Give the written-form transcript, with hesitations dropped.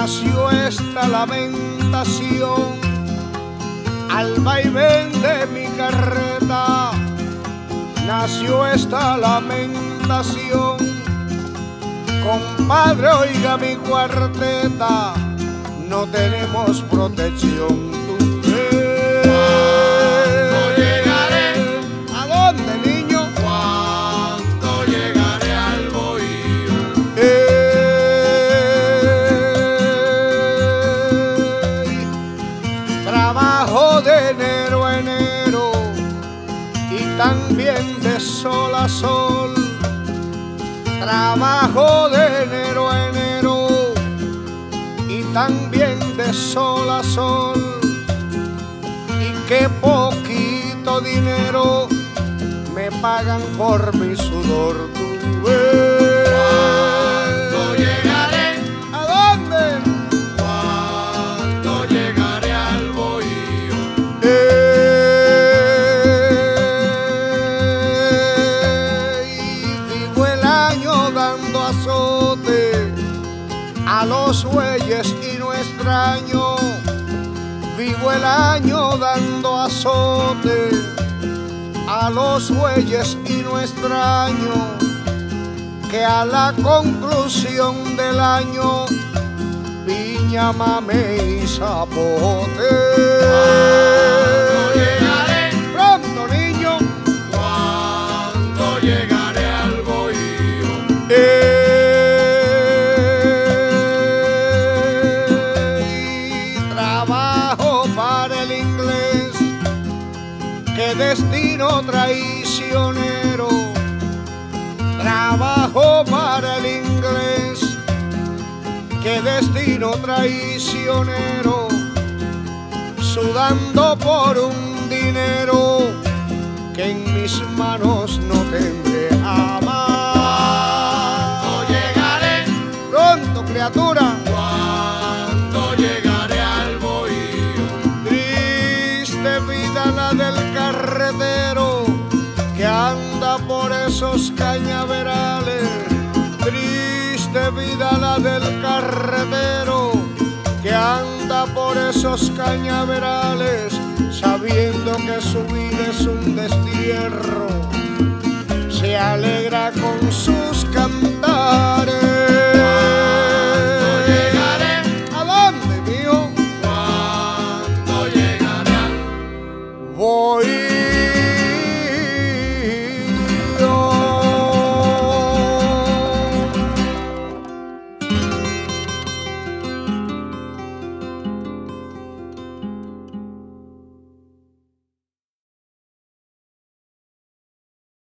nació esta lamentación al vaivén de mi carreta. Nació esta lamentación, compadre, oiga mi cuarteta, no tenemos protección. ¿Cuándo llegaré? ¿A dónde, niño? ¿Cuándo llegaré al bohío? Trabajo de enero a enero y también de sol a sol. Trabajo de enero a enero y también de sol a sol. Y qué poquito dinero me pagan por mi sudor. ¿Cuándo llegaré? ¿A dónde? ¿Cuándo llegaré al bohío? Vivo el año dando azote a los bueyes y no extraño. Vivo el año dando azote a los bueyes y no extraño que a la conclusión del año piña, mame y zapote. ¿Cuándo llegaré? Pronto, niño. ¿Cuándo llegaré al bohío? Trabajo para el inglés, qué destino traicionero. Trabajo para el inglés, qué destino traicionero. Sudando por un dinero que en mis manos no tendré jamás. ¿Cuándo llegaré? Pronto, criatura. ¿Cuándo llegaré al bohío? Triste vida la del carretero que anda por esos cañaverales. Triste vida la del carretero que anda por esos cañaverales, sabiendo que su vida es un destierro. Se alegra con sus cantares.